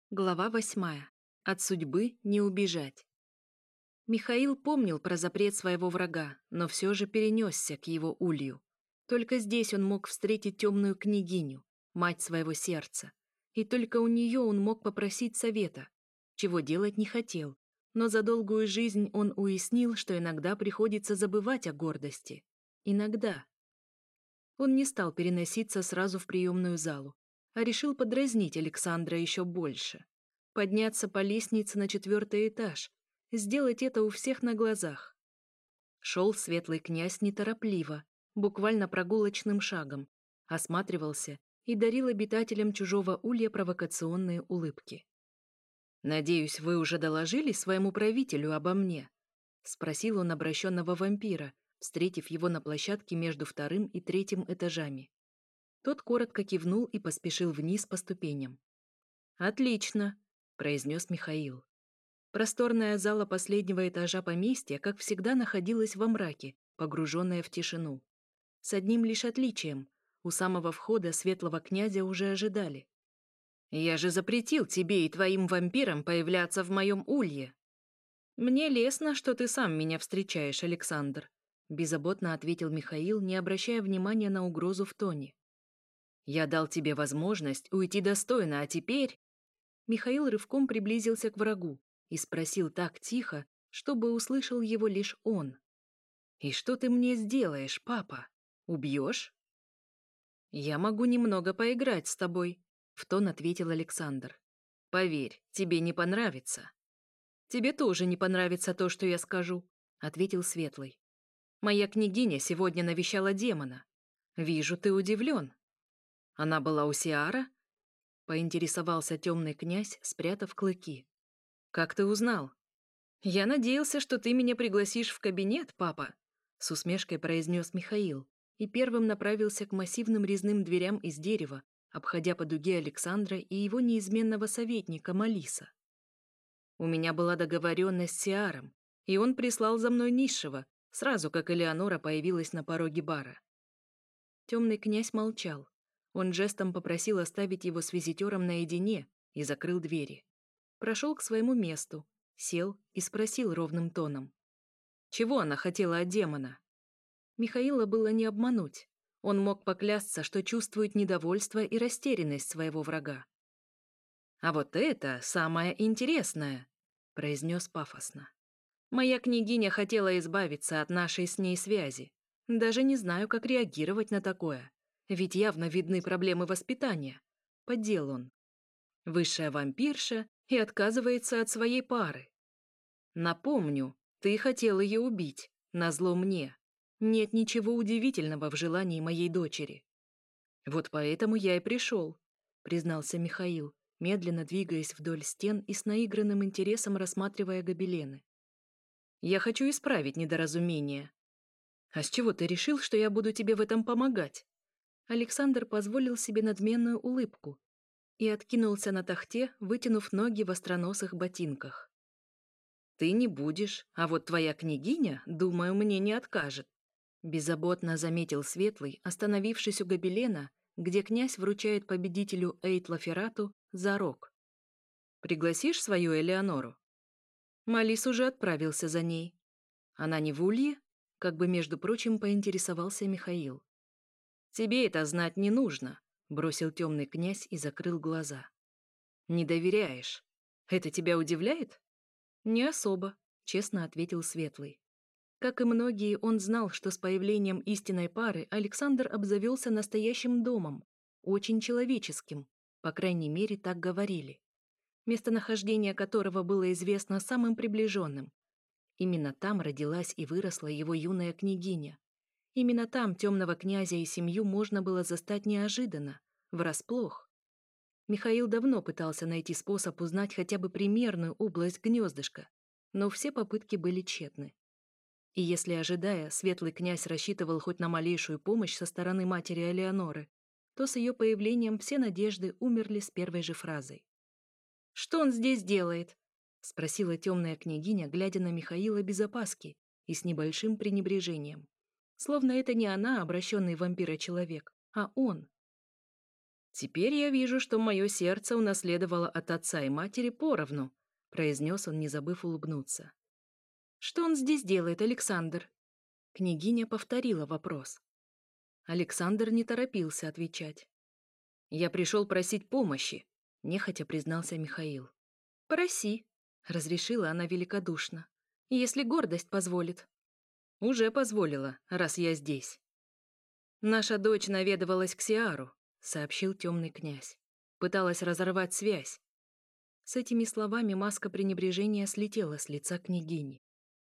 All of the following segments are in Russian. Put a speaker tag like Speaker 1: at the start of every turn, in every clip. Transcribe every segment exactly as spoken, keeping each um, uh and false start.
Speaker 1: Глава восьмая. От судьбы не убежать. Михаил помнил про запрет своего врага, но все же перенесся к его улью. Только здесь он мог встретить темную княгиню, мать своего сердца. И только у нее он мог попросить совета, чего делать не хотел. Но за долгую жизнь он уяснил, что иногда приходится забывать о гордости. Иногда. Он не стал переноситься сразу в приемную залу, а решил подразнить Александра еще больше. Подняться по лестнице на четвертый этаж, сделать это у всех на глазах. Шел светлый князь неторопливо, буквально прогулочным шагом, осматривался и дарил обитателям чужого улья провокационные улыбки. «Надеюсь, вы уже доложили своему правителю обо мне?» — спросил он обращенного вампира, встретив его на площадке между вторым и третьим этажами. Тот коротко кивнул и поспешил вниз по ступеням. «Отлично», — произнес Михаил. Просторная зала последнего этажа поместья, как всегда, находилась во мраке, погруженная в тишину. С одним лишь отличием. У самого входа светлого князя уже ожидали. «Я же запретил тебе и твоим вампирам появляться в моем улье». «Мне лестно, что ты сам меня встречаешь, Александр», — беззаботно ответил Михаил, не обращая внимания на угрозу в тоне. «Я дал тебе возможность уйти достойно, а теперь...» Михаил рывком приблизился к врагу и спросил так тихо, чтобы услышал его лишь он. «И что ты мне сделаешь, папа? Убьешь?» «Я могу немного поиграть с тобой», — в тон ответил Александр. «Поверь, тебе не понравится». «Тебе тоже не понравится то, что я скажу», — ответил Светлый. «Моя княгиня сегодня навещала демона. Вижу, ты удивлен». «Она была у Сиара?» — поинтересовался темный князь, спрятав клыки. «Как ты узнал?» «Я надеялся, что ты меня пригласишь в кабинет, папа», — с усмешкой произнес Михаил и первым направился к массивным резным дверям из дерева, обходя по дуге Александра и его неизменного советника Малиса. «У меня была договоренность с Сиаром, и он прислал за мной низшего, сразу как Элеонора появилась на пороге бара». Темный князь молчал. Он жестом попросил оставить его с визитером наедине и закрыл двери. Прошел к своему месту, сел и спросил ровным тоном. Чего она хотела от демона? Михаила было не обмануть. Он мог поклясться, что чувствует недовольство и растерянность своего врага. «А вот это самое интересное», — произнес пафосно. «Моя княгиня хотела избавиться от нашей с ней связи. Даже не знаю, как реагировать на такое, ведь явно видны проблемы воспитания», — поддел он. «Высшая вампирша и отказывается от своей пары. Напомню, ты хотел ее убить, назло мне. Нет ничего удивительного в желании моей дочери». «Вот поэтому я и пришел», — признался Михаил, медленно двигаясь вдоль стен и с наигранным интересом рассматривая гобелены. «Я хочу исправить недоразумение». «А с чего ты решил, что я буду тебе в этом помогать?» Александр позволил себе надменную улыбку и откинулся на тахте, вытянув ноги в остроносых ботинках. «Ты не будешь, а вот твоя княгиня, думаю, мне не откажет», беззаботно заметил Светлый, остановившись у гобелена, где князь вручает победителю Эйтла Ферату зарок. «Пригласишь свою Элеонору?» Малис уже отправился за ней. «Она не в улье?» Как бы, между прочим, поинтересовался Михаил. «Тебе это знать не нужно», — бросил темный князь и закрыл глаза. «Не доверяешь. Это тебя удивляет?» «Не особо», — честно ответил Светлый. Как и многие, он знал, что с появлением истинной пары Александр обзавелся настоящим домом, очень человеческим, по крайней мере, так говорили, местонахождение которого было известно самым приближенным. Именно там родилась и выросла его юная княгиня. Именно там темного князя и семью можно было застать неожиданно, врасплох. Михаил давно пытался найти способ узнать хотя бы примерную область гнездышка, но все попытки были тщетны. И если, ожидая, светлый князь рассчитывал хоть на малейшую помощь со стороны матери Элеоноры, то с ее появлением все надежды умерли с первой же фразой. «Что он здесь делает?» — спросила темная княгиня, глядя на Михаила без опаски и с небольшим пренебрежением. Словно это не она, обращенный в вампира человек, а он. «Теперь я вижу, что мое сердце унаследовало от отца и матери поровну», произнес он, не забыв улыбнуться. «Что он здесь делает, Александр?» Княгиня повторила вопрос. Александр не торопился отвечать. «Я пришел просить помощи», — нехотя признался Михаил. «Проси», — разрешила она великодушно, — «если гордость позволит». «Уже позволила, раз я здесь». «Наша дочь наведывалась к Сиару», — сообщил темный князь. «Пыталась разорвать связь». С этими словами маска пренебрежения слетела с лица княгини.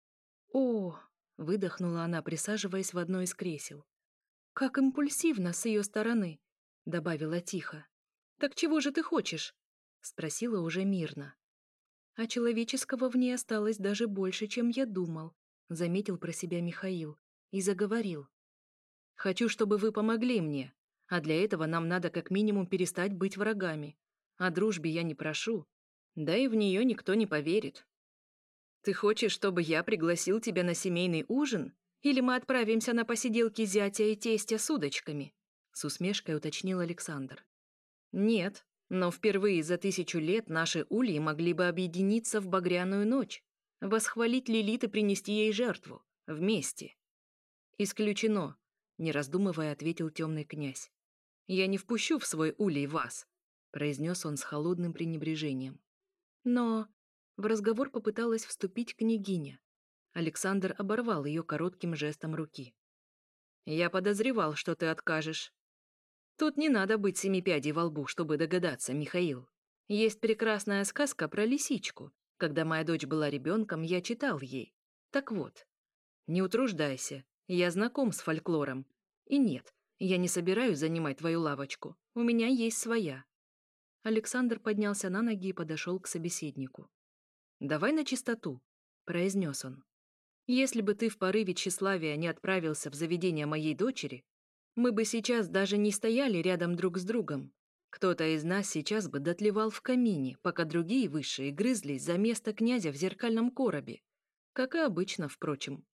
Speaker 1: «О!» — выдохнула она, присаживаясь в одно из кресел. «Как импульсивно с ее стороны!» — добавила тихо. «Так чего же ты хочешь?» — спросила уже мирно. «А человеческого в ней осталось даже больше, чем я думал», — заметил про себя Михаил и заговорил. «Хочу, чтобы вы помогли мне, а для этого нам надо как минимум перестать быть врагами. О дружбе я не прошу, да и в нее никто не поверит». «Ты хочешь, чтобы я пригласил тебя на семейный ужин? Или мы отправимся на посиделки зятя и тестя с удочками?» С усмешкой уточнил Александр. «Нет, но впервые за тысячу лет наши ульи могли бы объединиться в багряную ночь, восхвалить Лилит и принести ей жертву. Вместе». «Исключено», — не раздумывая ответил темный князь. «Я не впущу в свой улей вас», — произнес он с холодным пренебрежением. «Но...» В разговор попыталась вступить княгиня. Александр оборвал ее коротким жестом руки. «Я подозревал, что ты откажешь. Тут не надо быть семипядей во лбу, чтобы догадаться, Михаил. Есть прекрасная сказка про лисичку. Когда моя дочь была ребенком, я читал ей. Так вот, не утруждайся, я знаком с фольклором. И нет, я не собираюсь занимать твою лавочку. У меня есть своя». Александр поднялся на ноги и подошел к собеседнику. «Давай на чистоту», — произнес он. «Если бы ты в порыве тщеславия не отправился в заведение моей дочери, мы бы сейчас даже не стояли рядом друг с другом. Кто-то из нас сейчас бы дотлевал в камине, пока другие высшие грызлись за место князя в зеркальном коробе. Как и обычно, впрочем».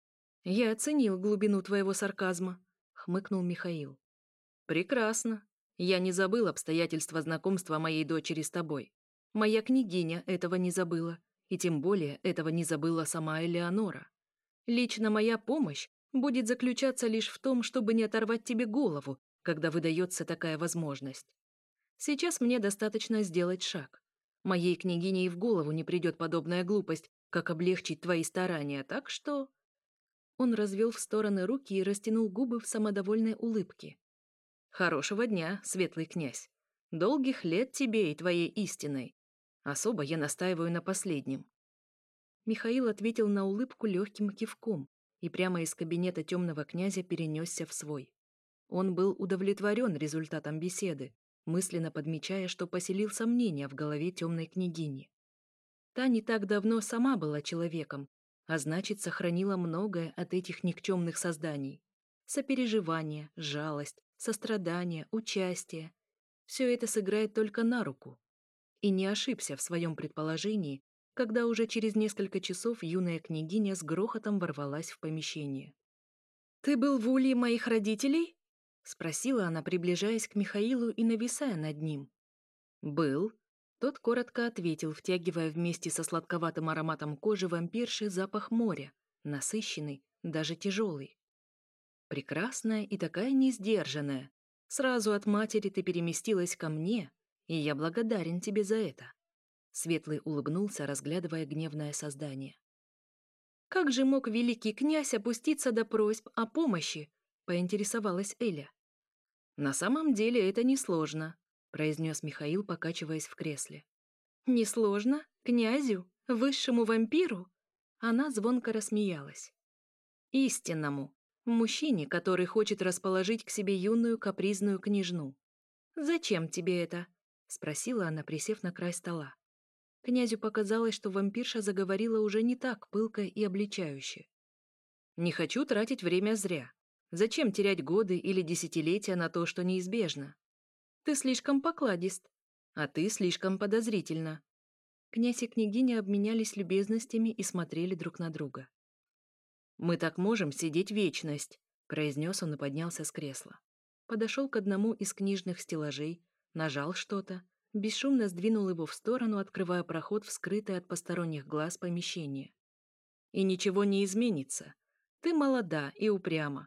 Speaker 1: «Я оценил глубину твоего сарказма», — хмыкнул Михаил. «Прекрасно. Я не забыл обстоятельства знакомства моей дочери с тобой. Моя княгиня этого не забыла, и тем более этого не забыла сама Элеонора. Лично моя помощь будет заключаться лишь в том, чтобы не оторвать тебе голову, когда выдается такая возможность. Сейчас мне достаточно сделать шаг. Моей княгине и в голову не придет подобная глупость, как облегчить твои старания, так что...» Он развел в стороны руки и растянул губы в самодовольной улыбке. «Хорошего дня, светлый князь. Долгих лет тебе и твоей истиной. Особо я настаиваю на последнем». Михаил ответил на улыбку легким кивком и прямо из кабинета темного князя перенесся в свой. Он был удовлетворен результатом беседы, мысленно подмечая, что поселил сомнения в голове темной княгини. Та не так давно сама была человеком, а значит, сохранила многое от этих никчемных созданий. Сопереживание, жалость, сострадание, участие. Все это сыграет только на руку. И не ошибся в своем предположении, когда уже через несколько часов юная княгиня с грохотом ворвалась в помещение. «Ты был в улье моих родителей?» — спросила она, приближаясь к Михаилу и нависая над ним. «Был». Тот коротко ответил, втягивая вместе со сладковатым ароматом кожи вампирши запах моря, насыщенный, даже тяжелый. «Прекрасная и такая несдержанная. Сразу от матери ты переместилась ко мне, и я благодарен тебе за это». Светлый улыбнулся, разглядывая гневное создание. «Как же мог великий князь опуститься до просьб о помощи?» — поинтересовалась Эля. «На самом деле это несложно», — произнес Михаил, покачиваясь в кресле. «Несложно? Князю? Высшему вампиру?» Она звонко рассмеялась. «Истинному. Мужчине, который хочет расположить к себе юную капризную княжну. Зачем тебе это?» — спросила она, присев на край стола. Князю показалось, что вампирша заговорила уже не так пылко и обличающе. «Не хочу тратить время зря. Зачем терять годы или десятилетия на то, что неизбежно? Ты слишком покладист, а ты слишком подозрительна». Князь и княгиня обменялись любезностями и смотрели друг на друга. «Мы так можем сидеть вечность», — произнес он и поднялся с кресла. подошел к одному из книжных стеллажей, нажал что-то, бесшумно сдвинул его в сторону, открывая проход в скрытое от посторонних глаз помещение. И ничего не изменится. Ты молода и упряма.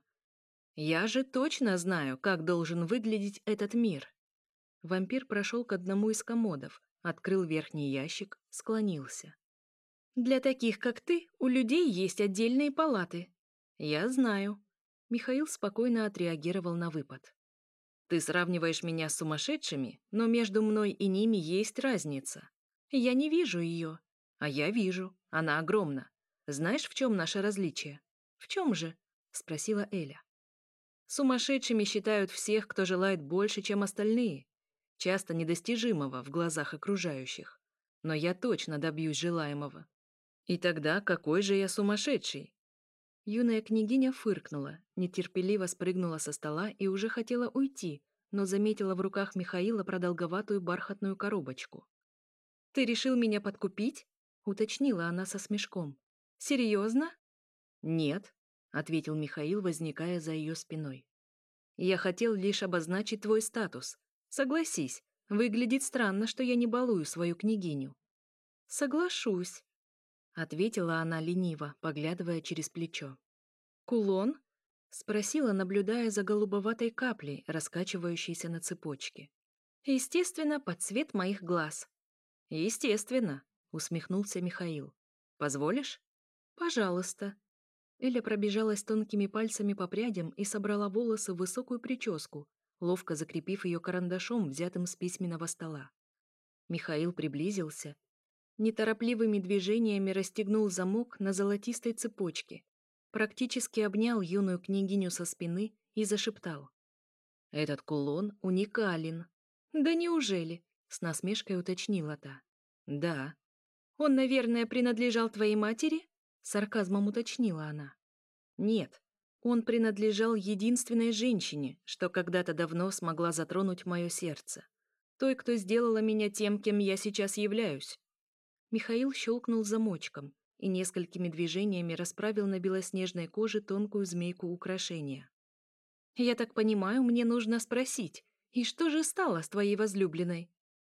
Speaker 1: Я же точно знаю, как должен выглядеть этот мир. Вампир прошел к одному из комодов, открыл верхний ящик, склонился. Для таких, как ты, у людей есть отдельные палаты. Я знаю. Михаил спокойно отреагировал на выпад. Ты сравниваешь меня с сумасшедшими, но между мной и ними есть разница. Я не вижу ее, а я вижу, она огромна. Знаешь, в чем наше различие? В чем же? Спросила Эля. Сумасшедшими считают всех, кто желает больше, чем остальные, часто недостижимого в глазах окружающих. Но я точно добьюсь желаемого. И тогда какой же я сумасшедший? Юная княгиня фыркнула, нетерпеливо спрыгнула со стола и уже хотела уйти, но заметила в руках Михаила продолговатую бархатную коробочку. «Ты решил меня подкупить?» — уточнила она со смешком. «Серьезно?» «Нет», — ответил Михаил, возникая за ее спиной. «Я хотел лишь обозначить твой статус. Согласись, выглядит странно, что я не балую свою княгиню». «Соглашусь», — ответила она лениво, поглядывая через плечо. «Кулон?» — спросила, наблюдая за голубоватой каплей, раскачивающейся на цепочке. «Естественно, под цвет моих глаз». «Естественно», — усмехнулся Михаил. «Позволишь?» «Пожалуйста». Эля пробежалась тонкими пальцами по прядям и собрала волосы в высокую прическу, ловко закрепив ее карандашом, взятым с письменного стола. Михаил приблизился, неторопливыми движениями расстегнул замок на золотистой цепочке, практически обнял юную княгиню со спины и зашептал. «Этот кулон уникален». «Да неужели?» — с насмешкой уточнила та. «Да». «Он, наверное, принадлежал твоей матери?» — сарказмом уточнила она. «Нет, он принадлежал единственной женщине, что когда-то давно смогла затронуть мое сердце. Той, кто сделала меня тем, кем я сейчас являюсь». Михаил щелкнул замочком и несколькими движениями расправил на белоснежной коже тонкую змейку украшения. «Я так понимаю, мне нужно спросить, и что же стало с твоей возлюбленной?»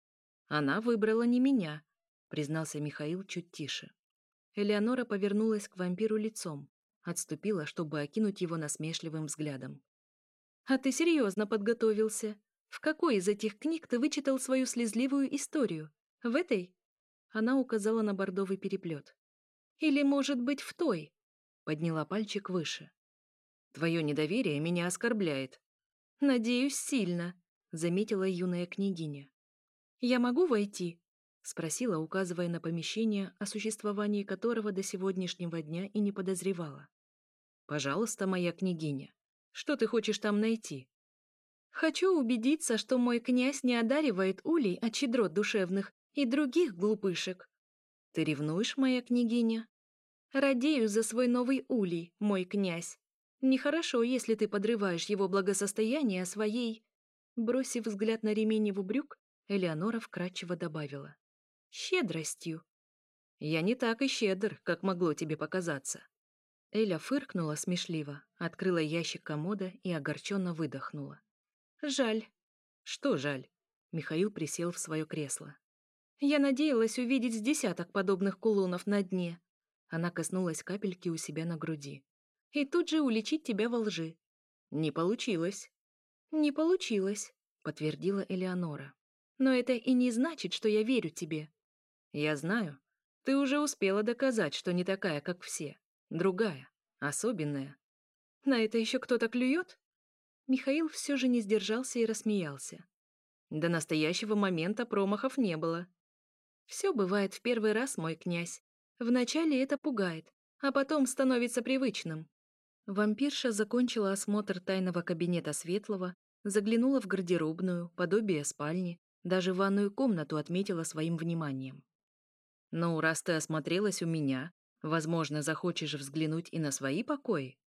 Speaker 1: «Она выбрала не меня», — признался Михаил чуть тише. Элеонора повернулась к вампиру лицом, отступила, чтобы окинуть его насмешливым взглядом. «А ты серьезно подготовился? В какой из этих книг ты вычитал свою слезливую историю? В этой?» Она указала на бордовый переплет. «Или, может быть, в той?» Подняла пальчик выше. «Твое недоверие меня оскорбляет». «Надеюсь, сильно», — заметила юная княгиня. «Я могу войти?» — спросила, указывая на помещение, о существовании которого до сегодняшнего дня и не подозревала. «Пожалуйста, моя княгиня, что ты хочешь там найти?» «Хочу убедиться, что мой князь не одаривает улей от щедрот душевных и других глупышек». «Ты ревнуешь, моя княгиня?» «Радею за свой новый улей, мой князь. Нехорошо, если ты подрываешь его благосостояние своей...» Бросив взгляд на ремень его брюк, Элеонора вкратчиво добавила. «Щедростью». «Я не так и щедр, как могло тебе показаться». Эля фыркнула смешливо, открыла ящик комода и огорченно выдохнула. «Жаль». «Что жаль?» Михаил присел в свое кресло. «Я надеялась увидеть с десяток подобных кулонов на дне». Она коснулась капельки у себя на груди. «И тут же уличить тебя во лжи». «Не получилось». «Не получилось», — подтвердила Элеонора. «Но это и не значит, что я верю тебе». «Я знаю. Ты уже успела доказать, что не такая, как все. Другая, особенная». «На это еще кто-то клюет?» Михаил все же не сдержался и рассмеялся. До настоящего момента промахов не было. «Все бывает в первый раз, мой князь. Вначале это пугает, а потом становится привычным». Вампирша закончила осмотр тайного кабинета Светлого, заглянула в гардеробную, подобие спальни, даже ванную комнату отметила своим вниманием. «Ну, раз ты осмотрелась у меня, возможно, захочешь взглянуть и на свои покои?»